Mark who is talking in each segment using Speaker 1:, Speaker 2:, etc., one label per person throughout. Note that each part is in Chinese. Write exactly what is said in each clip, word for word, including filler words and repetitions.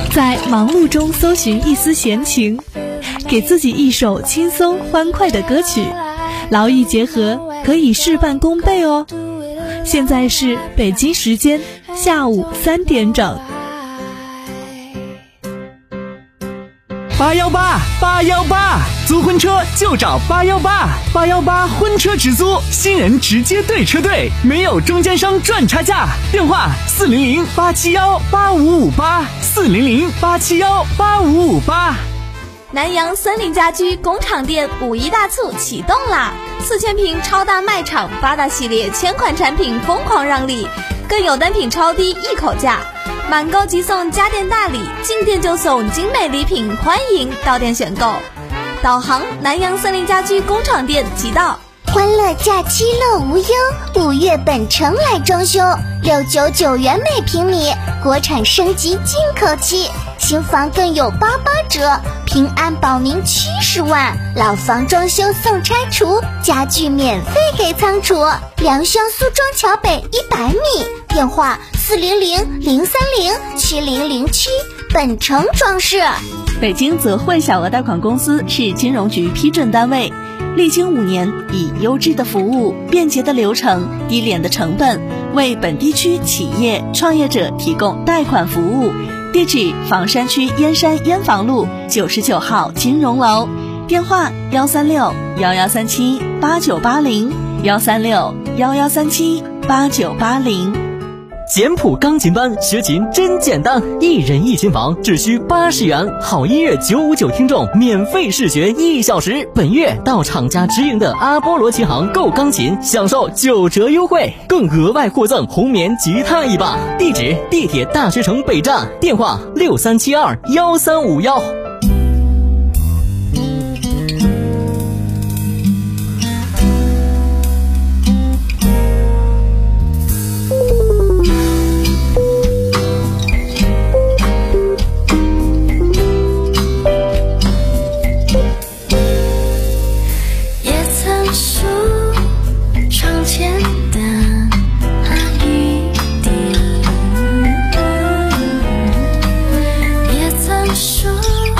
Speaker 1: 在忙碌中搜寻一丝闲情，给自己一首轻松欢快的歌曲，劳逸结合，可以事半功倍哦。现在是北京时间下午三点整。
Speaker 2: 八幺八八幺八，租婚车就找八幺八，八幺八婚车直租，新人直接对车队，没有中间商赚差价。电话四零零八七幺八五五八，四零零八七幺八五五八。
Speaker 3: 南阳森林家居工厂店五一大促启动啦！四千平超大卖场，八大系列千款产品疯狂让利，更有单品超低一口价，满购即送家电大礼，进店就送精美礼品，欢迎到店选购。导航南阳森林家居工厂店即到。
Speaker 4: 欢乐假期乐无忧，五月本城来装修，六九九元每平米，国产升级进口期，新房更有八八折，平安保您七十万，老房装修送拆除，家具免费给仓储。良乡苏庄桥北一百米，电话四零零零三零七零零七，本城装饰。
Speaker 1: 北京泽汇小额贷款公司是金融局批准单位，历经五年，以优质的服务、便捷的流程、低廉的成本，为本地区企业创业者提供贷款服务。地址：房山区燕山燕房路九十九号金融楼，电话：幺三六幺幺三七八九八零，幺三六幺幺三七八九八零。
Speaker 2: 简谱钢琴班学琴真简单，一人一琴房只需八十元，好音乐九五九听众免费试学一小时。本月到厂家直营的阿波罗琴行购钢琴，享受九折优惠，更额外获赠红棉吉他一把。地址：地铁大学城北站，电话六三七二幺三五幺。
Speaker 5: 说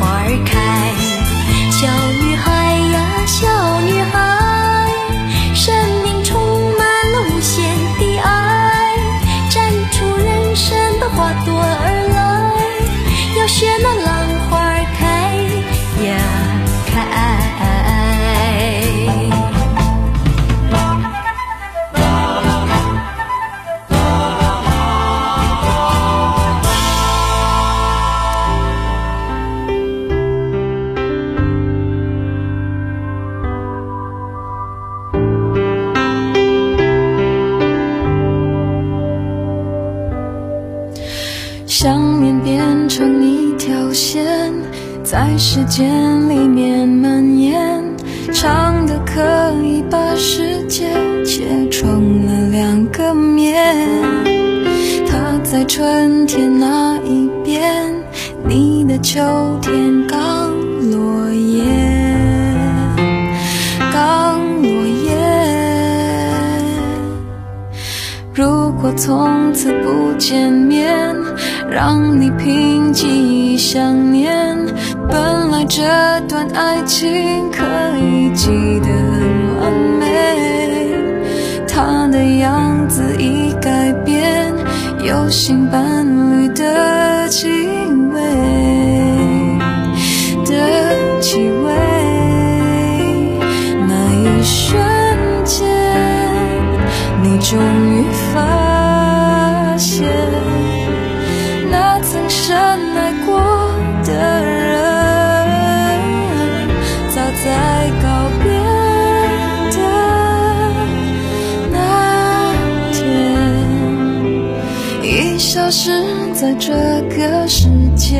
Speaker 5: 花儿开。小女孩呀，小女孩，生命充满了无限的爱，绽出人生的花朵儿来，要学那浪花儿开呀开。
Speaker 6: 想念变成一条线，在时间里面蔓延，长的可以把世界切成了两个面。它在春天那一边，你的秋天刚落叶，刚落叶。如果从此不见面，让你凭记忆想念，本来这段爱情可以记得很完美，他的样子已改变，有新伴侣的气味的气味。那一瞬间，你终于发现，那曾深爱过的人，早在告别的那天，已消失在这个世界。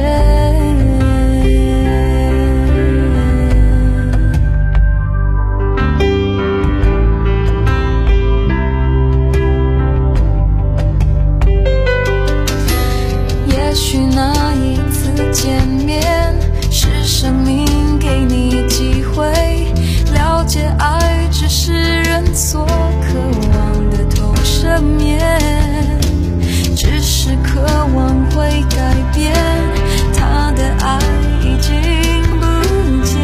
Speaker 6: 见面是生命给你机会，了解爱只是人所渴望的投射面，只是渴望会改变，他的爱已经不见，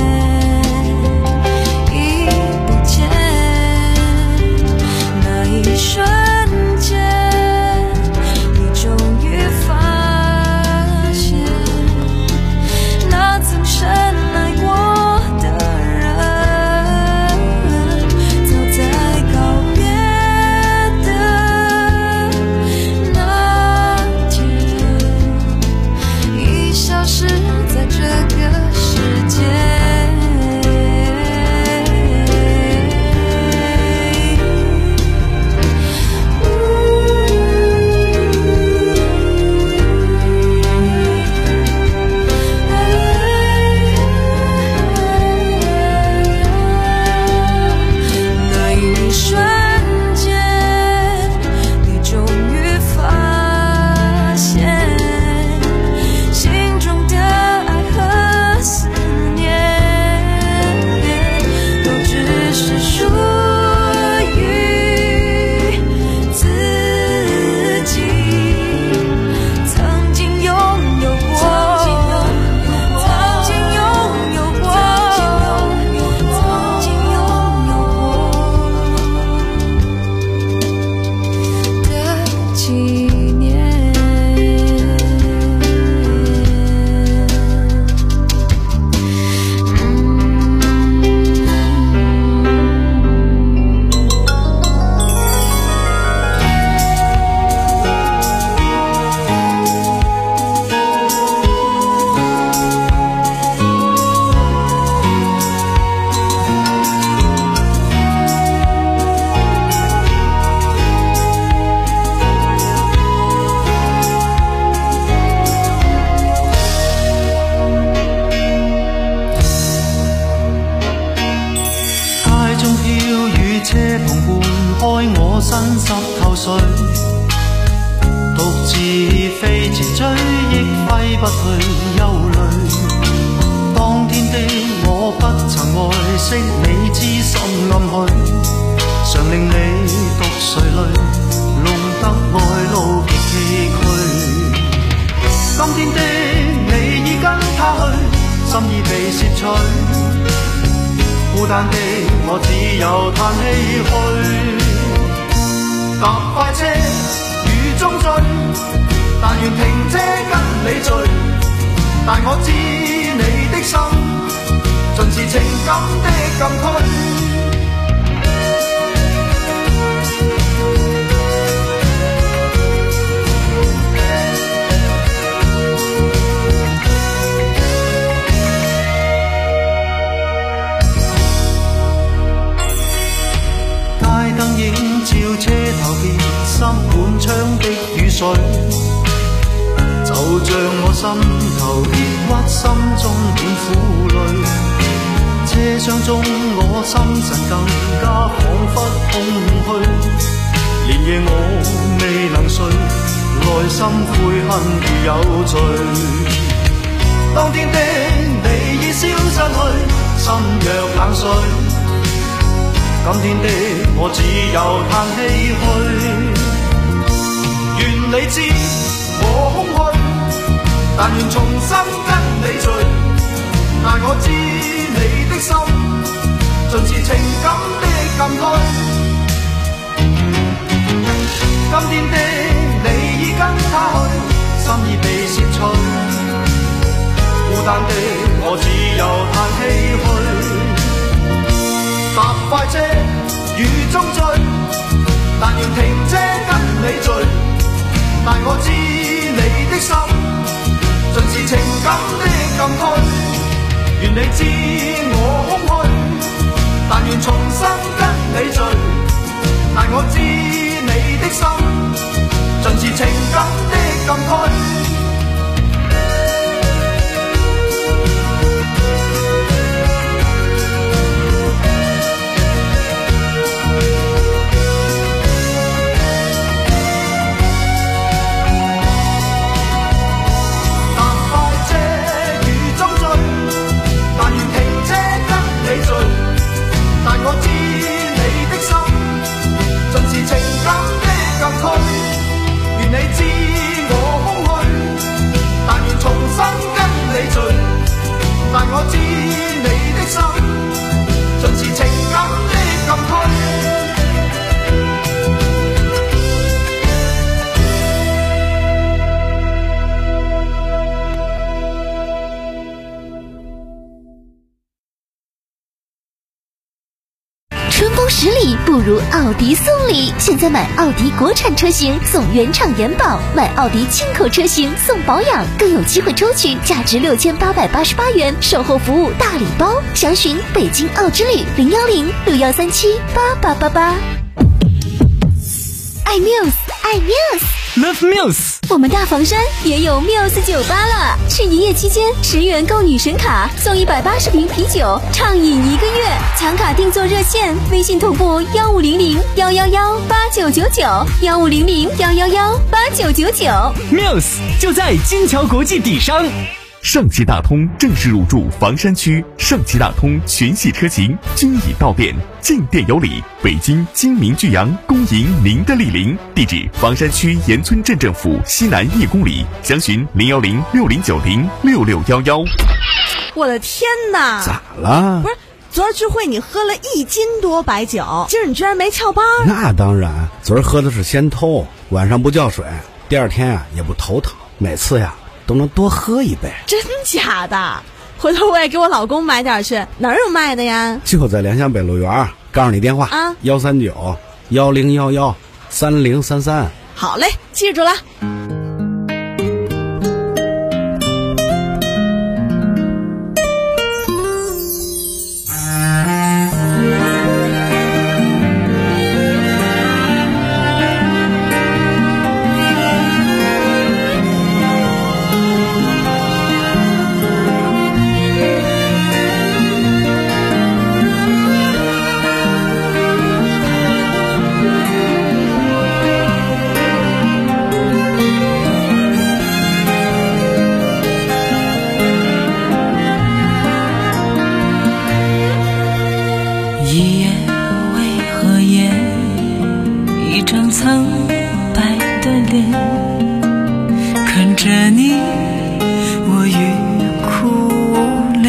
Speaker 6: 已不见。那一瞬间，你终于发曾深爱过的人，早在告别的那天，已消失在这个世界。
Speaker 7: 身濕透水，獨自飛前追憶揮不去憂慮。當天的我不曾愛惜你知心暗許，常令你獨垂淚，弄得愛路極崎嶇。今天的你已跟他去。 心已被攝取，孤單的我只有嘆唏噓。搭快車雨中追，但願停車跟你聚，但我知你的心盡是情感的禁區。映照車頭邊濕滿窗的雨水，就像我心頭抑鬱，心中滿苦淚。車廂中我心神更加彷彿空虛，連夜我未能睡，內心悔恨如有罪。當天的你已消失去，心若冷水。今天的我只有嘆唏噓，願你知我空虛，但願重新跟你聚，但我知你的心盡是情感的禁區。今天的你已跟他去，心已被攝取，孤單的我只有嘆唏噓。搭快車雨中追，但願停車跟你聚，但我知你的心盡是情感的禁區。願你知我空虛，但願重新跟你聚，但我知你的心盡是情感的禁區。但我知你的心盡是情感的禁區，願你知我空虛，但願重新跟你聚，但我知你的心盡是情感的禁區。
Speaker 4: 春风十里不如奥迪送礼，现在买奥迪国产车型送原厂延保，买奥迪进口车型送保养，更有机会抽取价值六千八百八十八元售后服务大礼包。详询北京奥之旅零幺零六幺三七八八八八。爱 Muse， 爱 Muse。Love
Speaker 2: Muse，
Speaker 3: 我们大房山也有 Muse 酒吧了，是营业期间十元购女神卡送一百八十瓶啤酒，畅饮一个月。抢卡定做热线，微信同步幺五零零幺幺幺八九九九幺五零零幺幺幺八九九九。
Speaker 2: Muse 就在金桥国际底商。
Speaker 8: 上汽大通正式入驻房山区，上汽大通全系车型均已到店，进店有礼。北京金明巨阳恭迎您的莅临，地址房山区岩村镇政府西南一公里，详询零幺零六零九零六六幺幺。
Speaker 9: 我的天哪！
Speaker 10: 咋了？
Speaker 9: 不是，昨儿聚会你喝了一斤多白酒，今儿你居然没翘班？
Speaker 10: 那当然，昨儿喝的是仙偷，晚上不叫水，第二天啊也不头疼，每次呀都能多喝一杯。
Speaker 9: 真假的？回头我也给我老公买点去，哪儿有卖的呀？
Speaker 10: 就在良乡北路园，告诉你电话
Speaker 9: 啊，
Speaker 10: 幺三九幺零幺幺三零三三。
Speaker 9: 好嘞，记住了。
Speaker 11: 看着你，我欲哭无泪。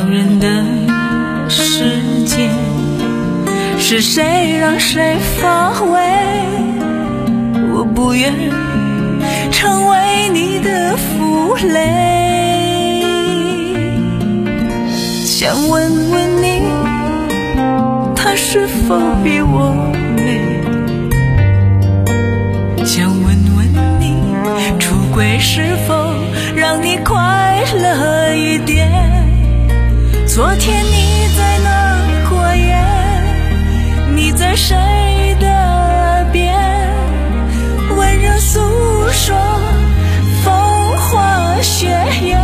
Speaker 11: 两人的世界，是谁让谁发威？我不愿成为你的负累，想问问你，他是否比我美？想问问你，出轨是否让你快乐一点？昨天你在哪儿过夜？你在谁的耳边温柔诉说风花雪月？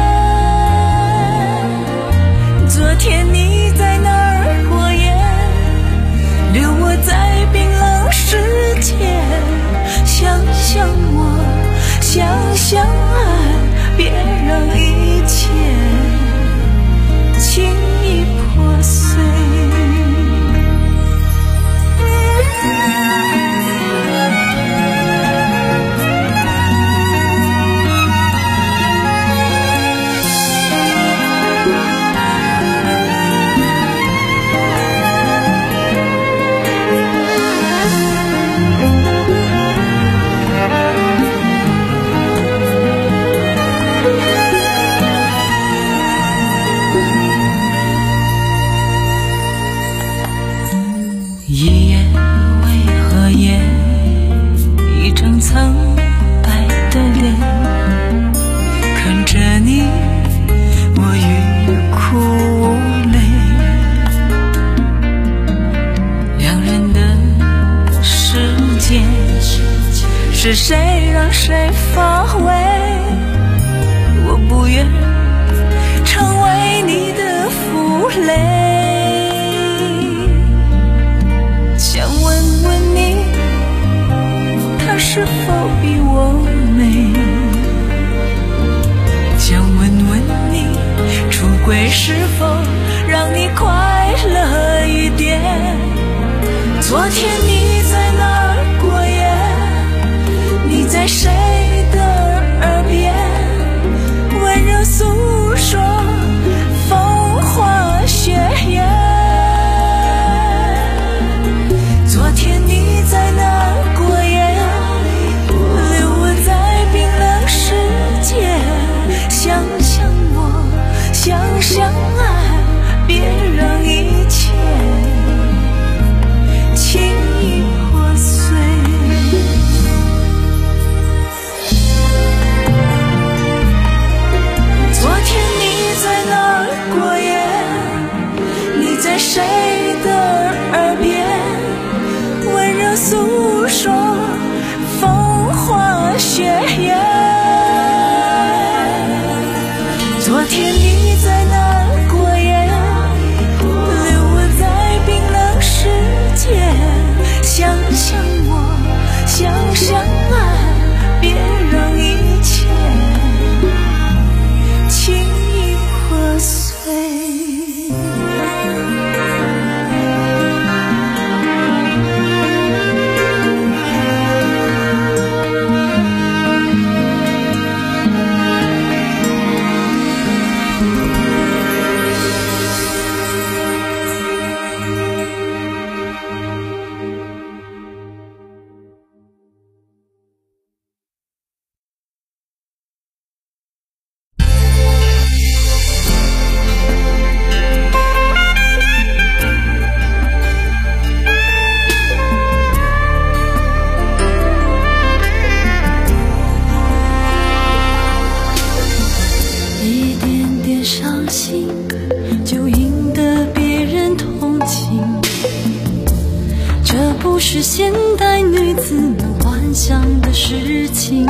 Speaker 11: 昨天你在哪儿过夜？留我在冰冷世界，想想我，想想爱，别让一切轻易破碎。一夜为何夜，一张苍白的脸，看着你我欲哭无泪。两人的世界，是谁让谁发威？我不愿成为你的负累，想问问你，他是否比我美？想问问你，出轨是否让你快乐一点？昨天你在哪儿过夜？你在谁的耳边温柔诉说风花雪月？昨天你在哪儿过夜？留我在冰冷世界，想想我，想想爱，别让一切轻易破碎。昨天你在哪儿过夜？你在谁的耳边温柔诉说风花雪月？昨天你在哪儿过夜？留我在冰冷世界，想想我，想想爱，别让一切轻易破碎。是现代女子能幻想的事情。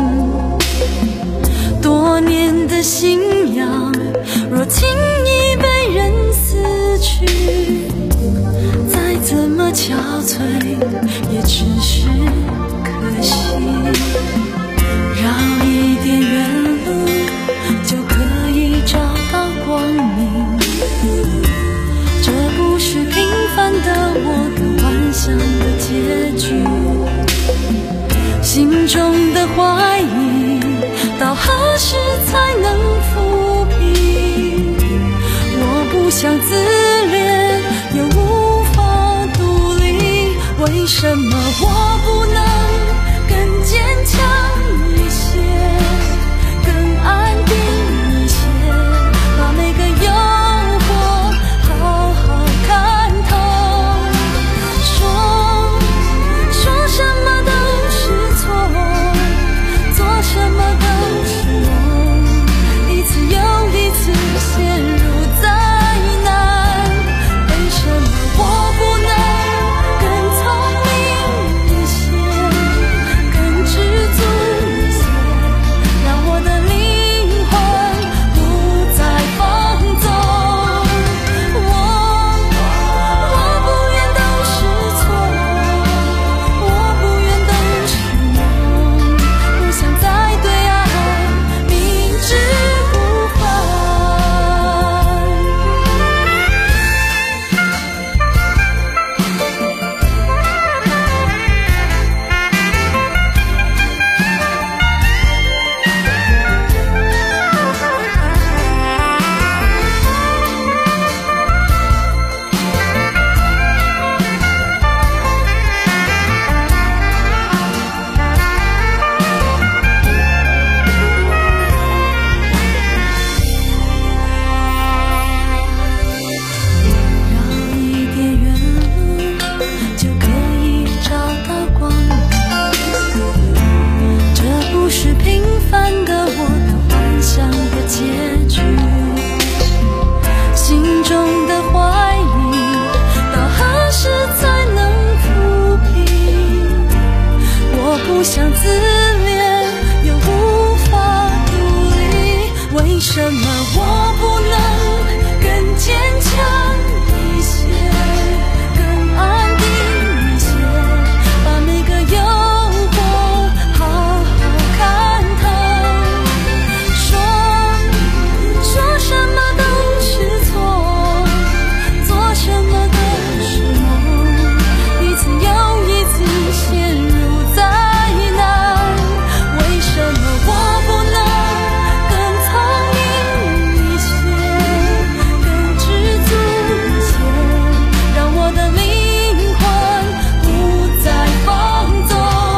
Speaker 11: 多年的信仰，若轻易被人撕去，再怎么憔悴，也只是可惜。绕一点远路，就可以找到光明。这不是平凡的我的幻想的结局，心中的怀疑，到何时才能复什么我不能更坚强一些，更安定一些，把每个诱惑好好看透。说说什么都是错，做什么都是梦，一次又一次陷入灾难。为什么我不能更聪明一些，更知足一些，让我的灵魂不再放纵。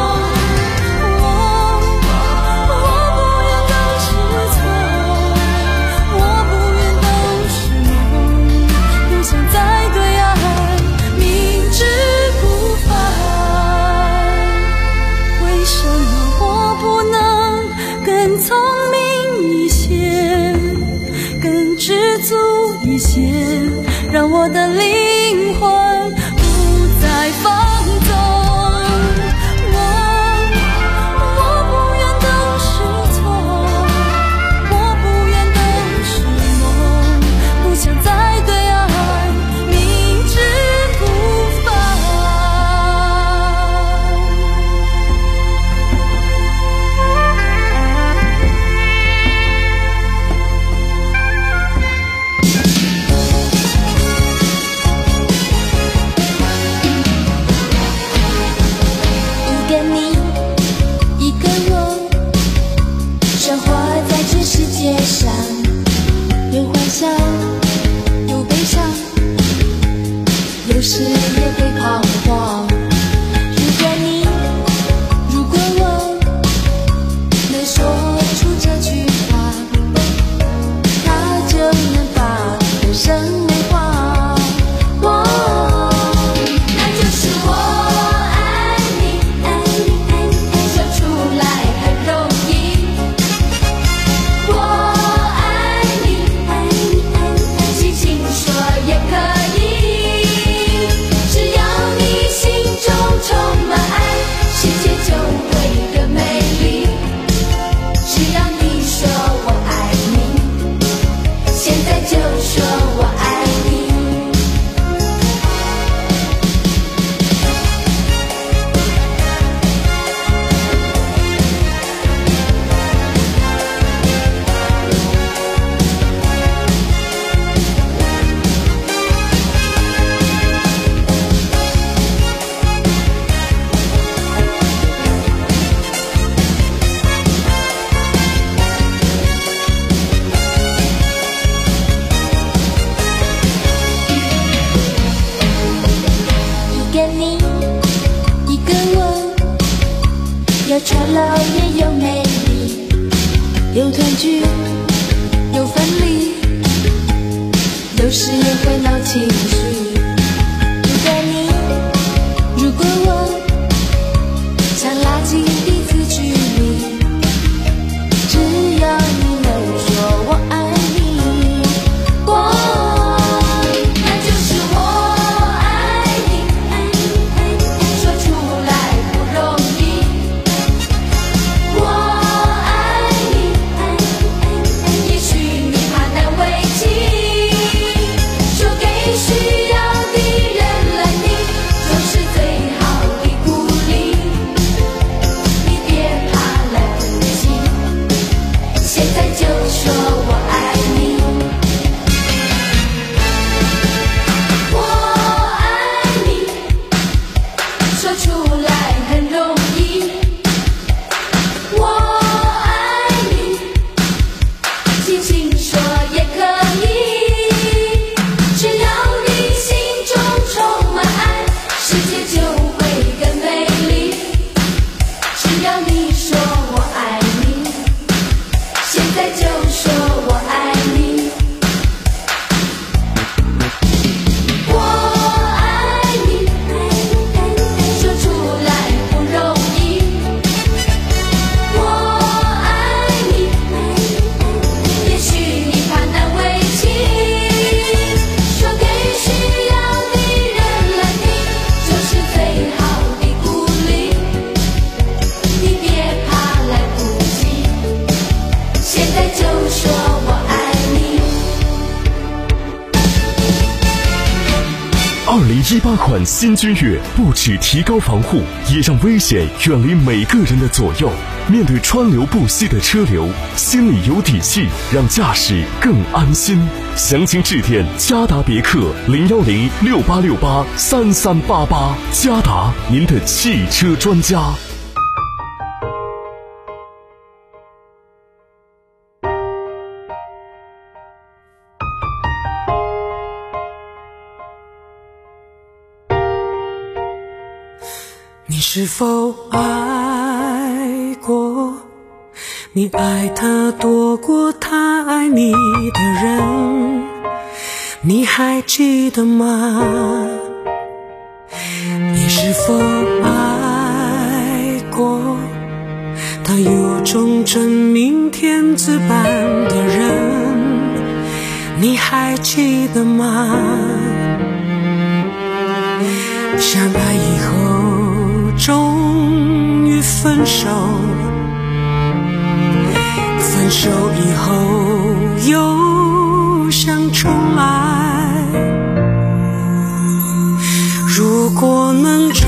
Speaker 11: 我我不愿都是错，我不愿都是梦，不想再对爱明知故犯。为什么我不能更聪明一些，更知足一些，让我的灵魂不再放纵。我我不愿都是错，我不愿都是梦，不想再对爱明知故犯。
Speaker 5: 一个你，一个我，生活在这世界上，有欢笑，有悲伤，有时也会彷徨。如果你，如果我，能说出这句话，它就能把人生美化。我那就是我爱你，爱你，爱你，说出来很容易。我爱你，爱你，爱你，轻轻说也可以。只要你心中充满爱，世界就会更美丽。只要你说我爱你，现在就说我爱你。一个你，一个我，有丑陋也有美丽，有团聚，有分离，有时也会闹情绪。如果你，如果我，想拉近彼此距离，只要你能说我爱你，我那就是我爱你，爱你，爱你，说出来不容易。我爱你，爱你，爱你，也许你怕难为情，说给需要的人来听，就是最好的鼓励。你别怕来不及，现在就说我爱你。我爱你，说出来很容易。我爱你，轻轻说也可以。只要你心中充满爱，世界就会更美丽。只要你说我爱你，现在就说我爱你。我爱你，爱你，爱你，说出来不容易。我爱你，爱你，爱你，也许你怕难为情，说给需要的人来听，就是最好的鼓励。你别怕来不及，现在就说我
Speaker 12: 一八款新君越不只提高防护，也让危险远离每个人的左右。面对川流不息的车流，心里有底气，让驾驶更安心。详情致电嘉达别克零幺零六八六八三三八八，嘉达，您的汽车专家。
Speaker 13: 你是否爱过？你爱他多过他爱你的人，你还记得吗？你是否爱过他有种真命天子般的人，你还记得吗？相爱以后终于分手，分手以后又想重来。如果能重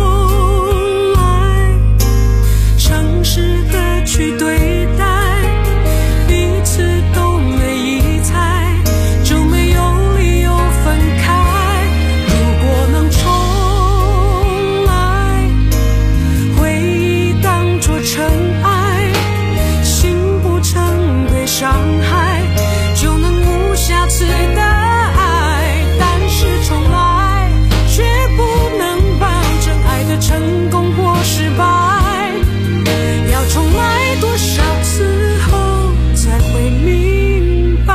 Speaker 13: 来，诚实的去对待，彼此都没疑猜，就没有理由分开。如果能重来，回忆当作尘埃，心不曾被伤害，就能无瑕疵的爱。但是重来却不能保证爱的成功或失败，要重来多少次后才会明白。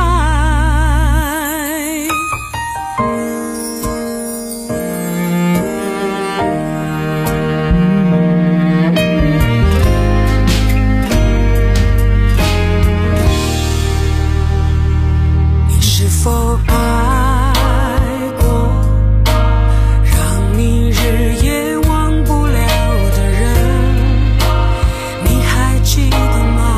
Speaker 13: 你是否爱过让你日夜忘不了的人，你还记得吗？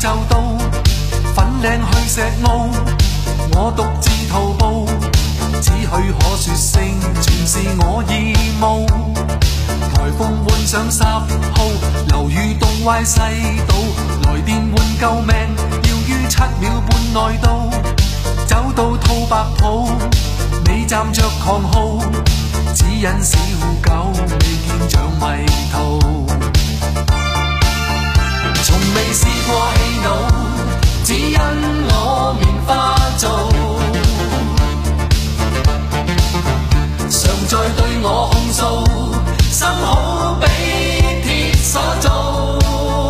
Speaker 14: 就到，粉嶺去石澳，我獨自徒步，只許可說聲全是我義務。颱風換上十號，樓宇凍壞世道，來電換救命，要於七秒半內到。走到吐白浦，你站着狂號，只因小狗未見像迷途。從未試過氣惱，只因我棉花做，常在對我控訴，心好比鐵所做。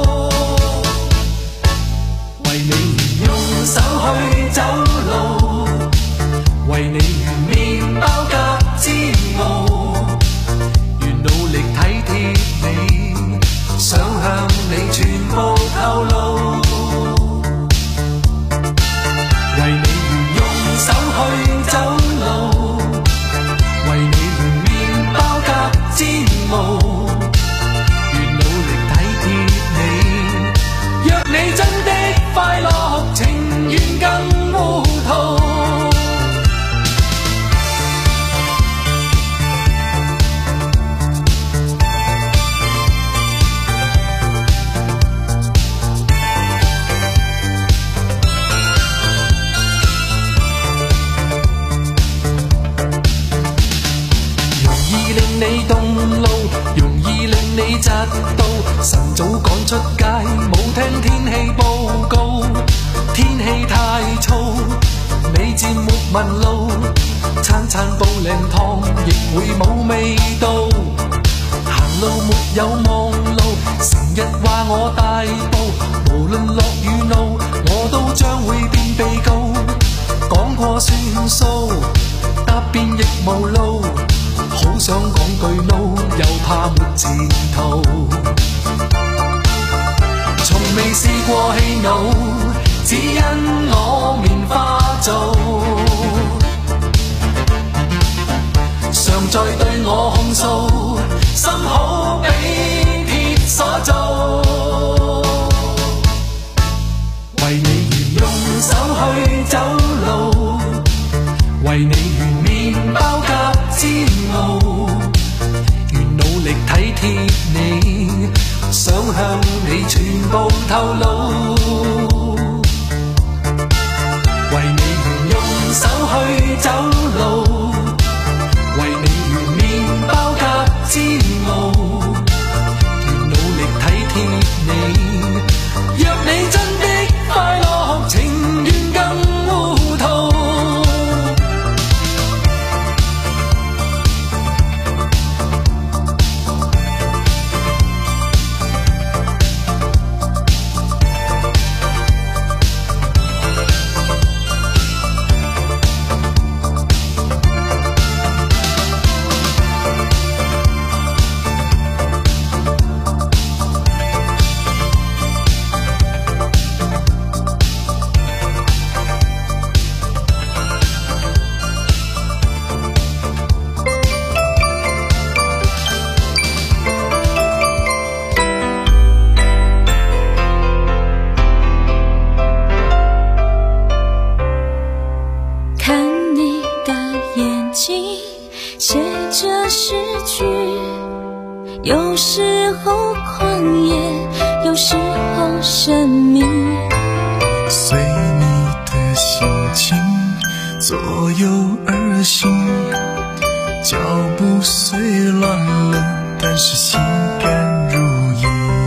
Speaker 14: 為你用手去走路，為你如麵包夾煎熬，願努力體貼你，想向你全部透露。為你如用手去走路，為你如麵包夾煎熬，願努力體貼你，若你真的快樂，情願更糊塗。你動怒，容易令你窒到，晨早趕出街，冇聽天氣報告，天氣太燥，你漸沒問路，餐餐煲靚湯亦會冇味道，行路沒有望路，成日話我大步，無論落雨怒，我都將會變被告，講過算數，答辯亦無路。好想講句 no， 又怕沒前途。從未試過氣惱，只因我棉花做，常在對我控訴，心好比鐵所做。為你如用手去走路，為你如麵包夾煎熬，願努力體貼你，想向你全部透露。為你如用手去走路，為你如麵包夾煎熬，願努力體貼你，若你真的快樂，情願更糊塗。
Speaker 11: 有时候狂野，有时候神秘，
Speaker 15: 随你的心情左右而行，脚步虽乱了，但是心甘如饴。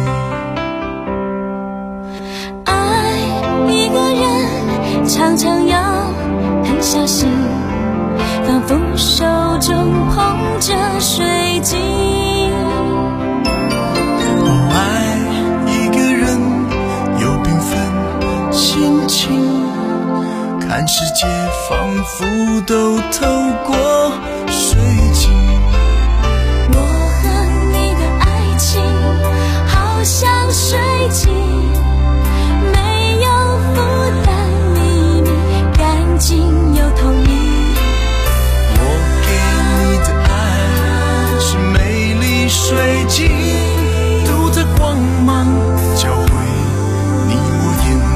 Speaker 11: 爱一个人常常要很小心，仿佛手中捧着水晶。
Speaker 15: 看世界仿佛都透过水晶，
Speaker 11: 我和你的爱情好像水晶，没有负担，秘密干净又透明。
Speaker 15: 我给你的爱是美丽水晶，独特光芒教会你我眼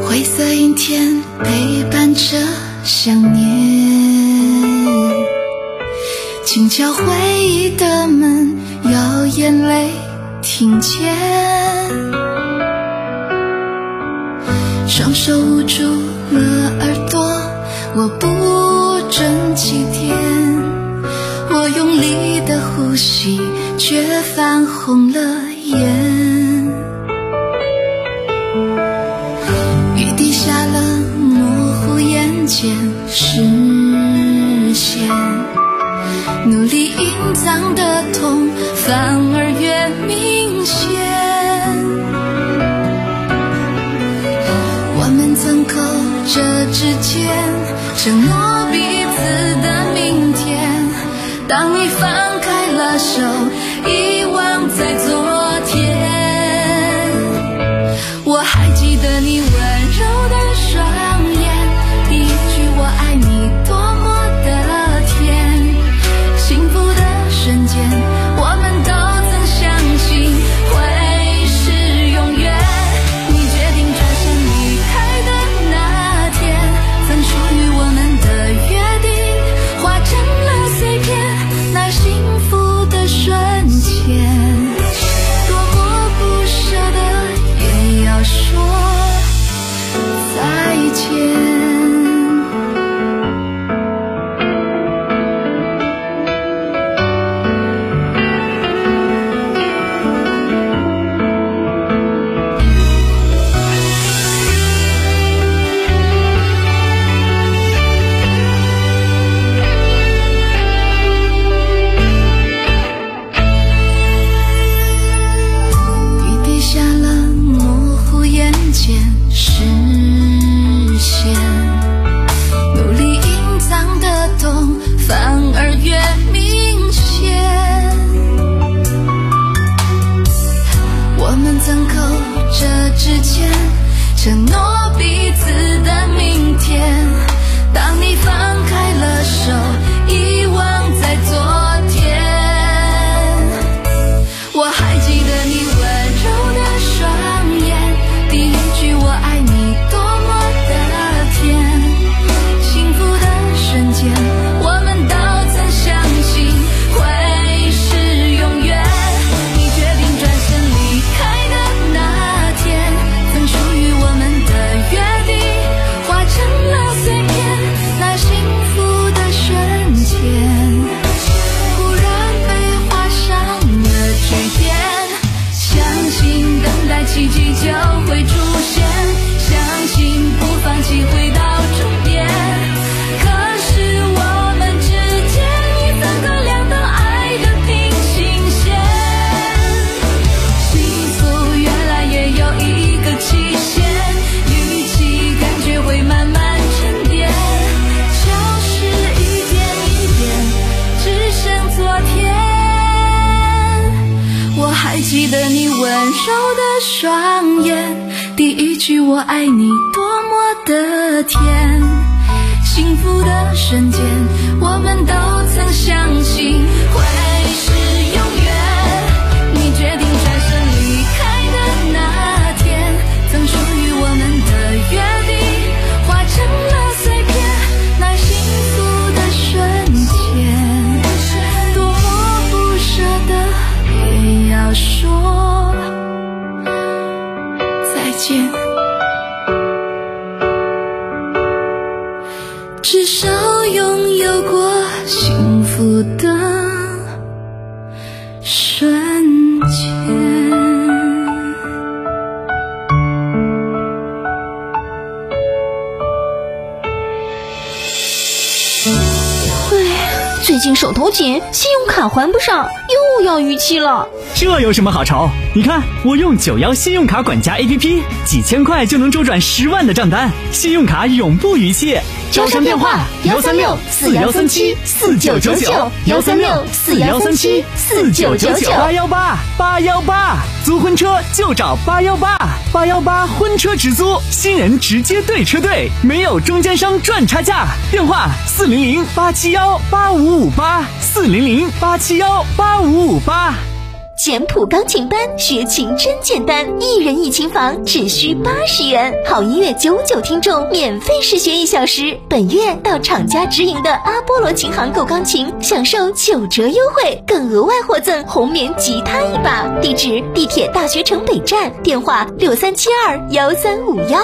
Speaker 6: 灰色阴天陪伴着想念，轻敲回忆的门，要眼泪听见，双手捂住了耳朵，我不准起点，我用力的呼吸却泛红了眼，雨滴下了模糊眼前视线，努力隐藏的痛反而越明显，我们曾扣着指尖承诺彼此的明天，当你放开了手，遗忘在昨天，我还记得你温柔的双眼，第一句我爱你多么的甜，幸福的瞬间我们都曾相信会是永远，你决定转身离开的那天，曾属于我们的约定化成了碎片，那幸福的瞬间，多么不舍得也要说再见。承诺彼此的明天，当你放开了手，遗忘在昨天，我还记得你温柔的双眼，第一句我爱你多么的甜，幸福的瞬间我们都曾相信会是永远，你决定转身离开的那天，曾属于我们的约定化成了碎片，那幸福的瞬间忽然被画上了句点，相信等待奇迹就会出现，相信不放弃会到终点，可是我们之间已分隔两道爱的平行线，幸福原来也有一个期限，预期感觉会慢慢沉淀，消失一点一点，只剩昨天，我还记得你温柔的双眼，第一句我爱你多么的甜，幸福的瞬间我们都曾相信会是永远，你决定转身离开的那天，曾属于我们的约定化成了碎片，那幸福的瞬间多么不舍得也要说再见，至少拥有过幸福的瞬间。
Speaker 3: 最近手头紧，信用卡还不上，又要逾期了。
Speaker 2: 这有什么好愁？你看我用九幺信用卡管家 A P P， 几千块就能周转十万的账单，信用卡永不逾期。
Speaker 3: 招商电话：幺三六四幺三七四九九九，幺三六四幺三七四九九九，
Speaker 2: 八幺八八幺八，租婚车就找八幺八，八幺八婚车直租，新人直接对车队，没有中间商赚差价。电话：四零零八七幺八五五八，四零零八七幺八五五八。
Speaker 4: 简谱钢琴班，学琴真简单，一人一琴房，只需八十元。好音乐九九听众免费试学一小时。本月到厂家直营的阿波罗琴行购钢琴，享受九折优惠，更额外获赠红棉吉他一把。地址：地铁大学城北站，电话六三七二幺三五幺。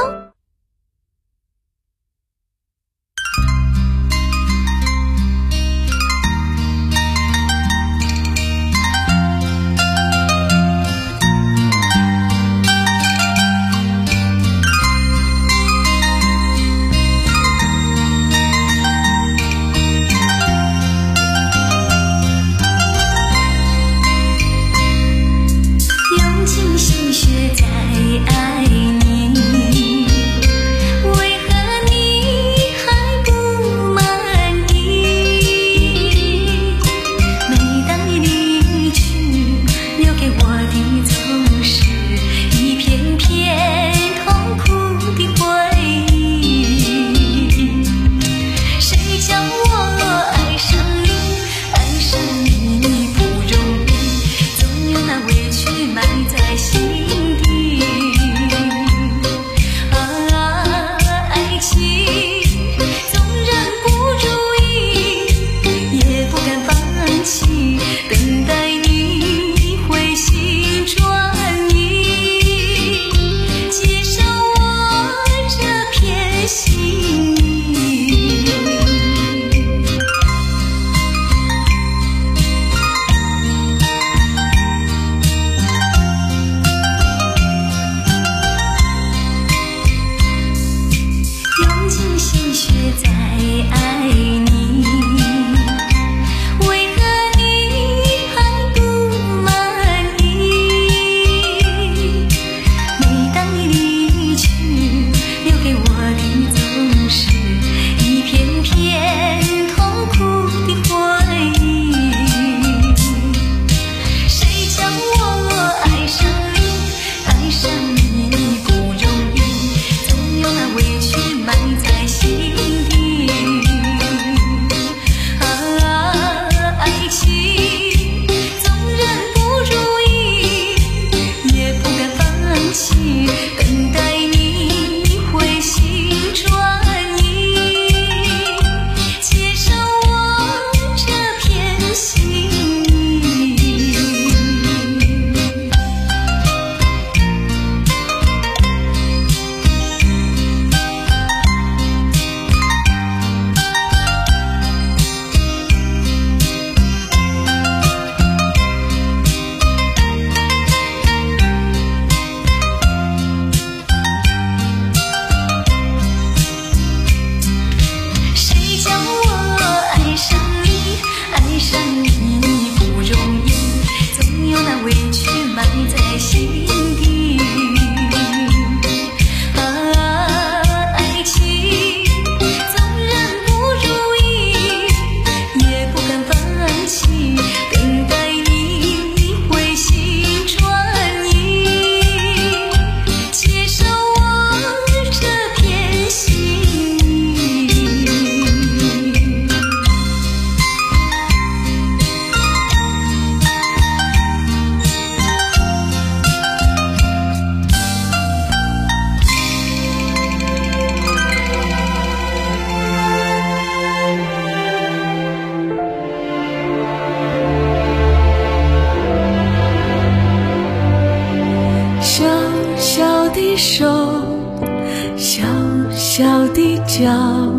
Speaker 11: 手，小小的脚，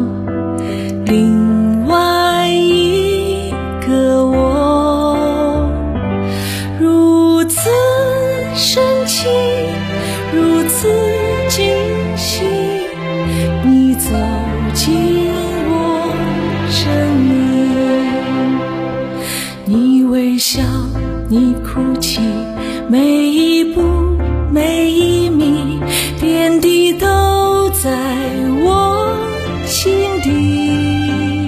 Speaker 11: 另外一个我，如此深情，如此惊喜，你走进我生命，你微笑，你哭泣，每一步每一米，点滴都在我心底。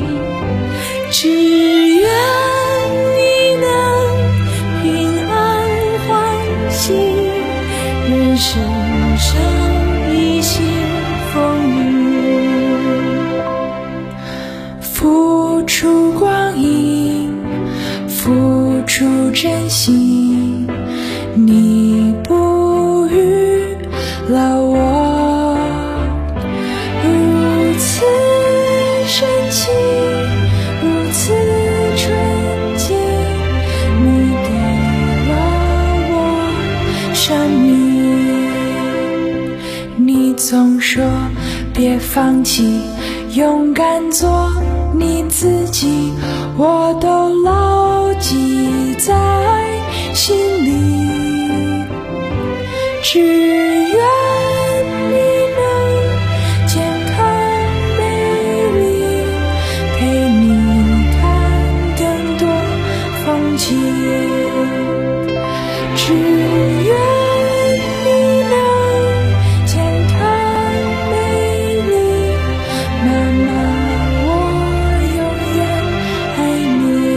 Speaker 6: 放弃，勇敢做你自己，我都牢记在心里。只愿你能健康美丽，陪你看更多风景。只愿你能健康美丽，妈妈，我永远爱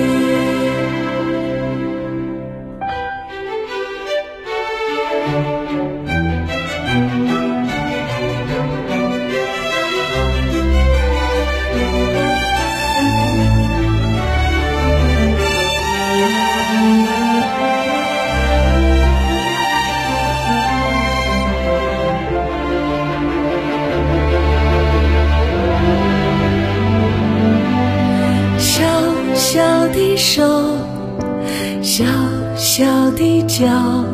Speaker 11: 小的手，小小的脚，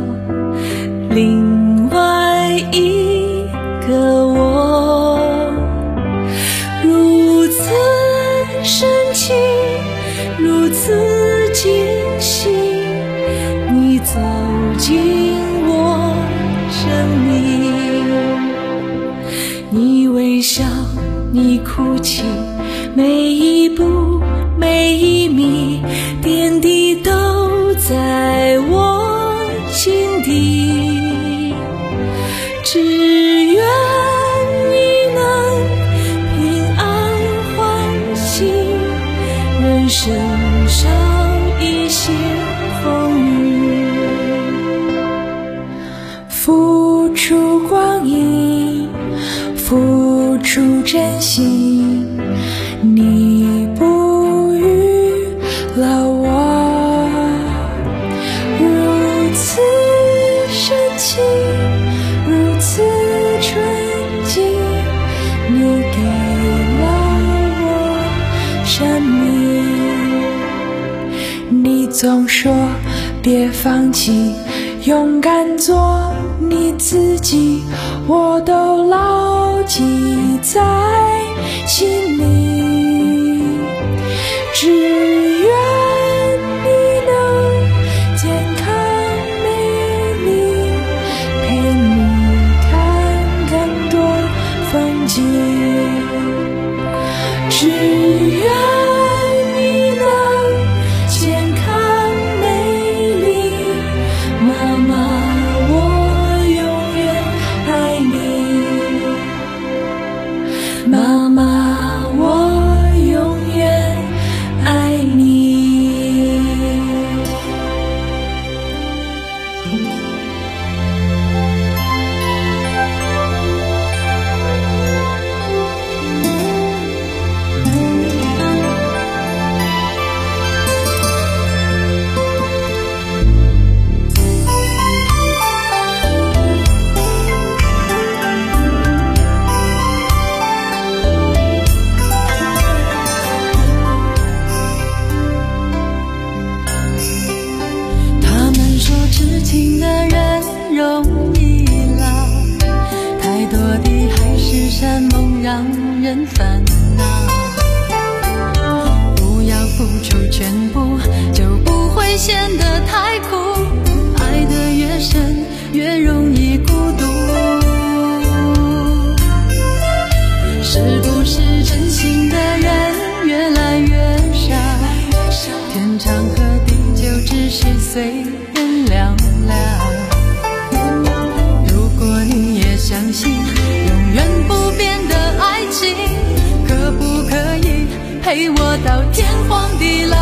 Speaker 11: 另外一个我，如此深情，如此惊喜，你走进我生命，你微笑，你哭泣，每一步每一米点滴都在我心底，只愿你能平安欢喜，人生少一些风雨，付出光阴，付出真心，你不语了我，如此深情，如此纯净，你给了我生命。你总说别放弃，勇敢做你自己，我都牢记在心里。只愿你能健康美丽，陪你看更多风景。只愿你能健康美丽，妈妈，我永远爱你，妈妈，我永远爱你。痴情的人容易老，太多的海誓山盟让人烦恼。不要付出全部，就不会显得太苦。爱得越深，越容易孤独。是不是真心的人越来越少？天长和地久，只是随凉凉。如果你也相信永远不变的爱情，可不可以陪我到天荒地老？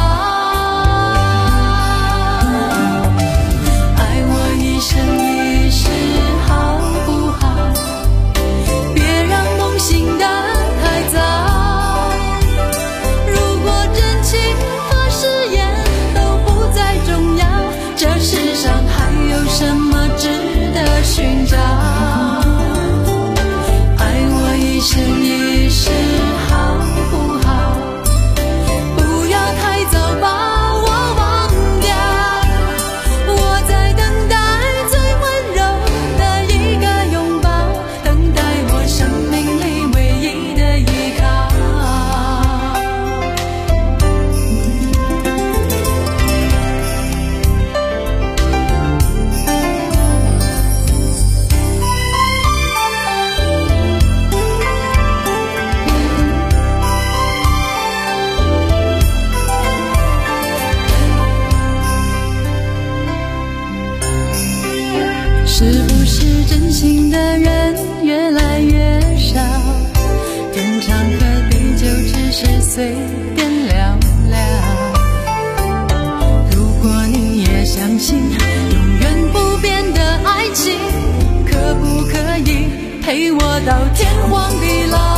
Speaker 11: 爱我一生一世好不好？别让梦醒得太早。如果真情和誓言都不再重要，这世上还有什么值得寻找？爱我一生一世好不好？不要太早把糖和地就只是随便聊聊。如果你也相信永远不变的爱情，可不可以陪我到天荒地老？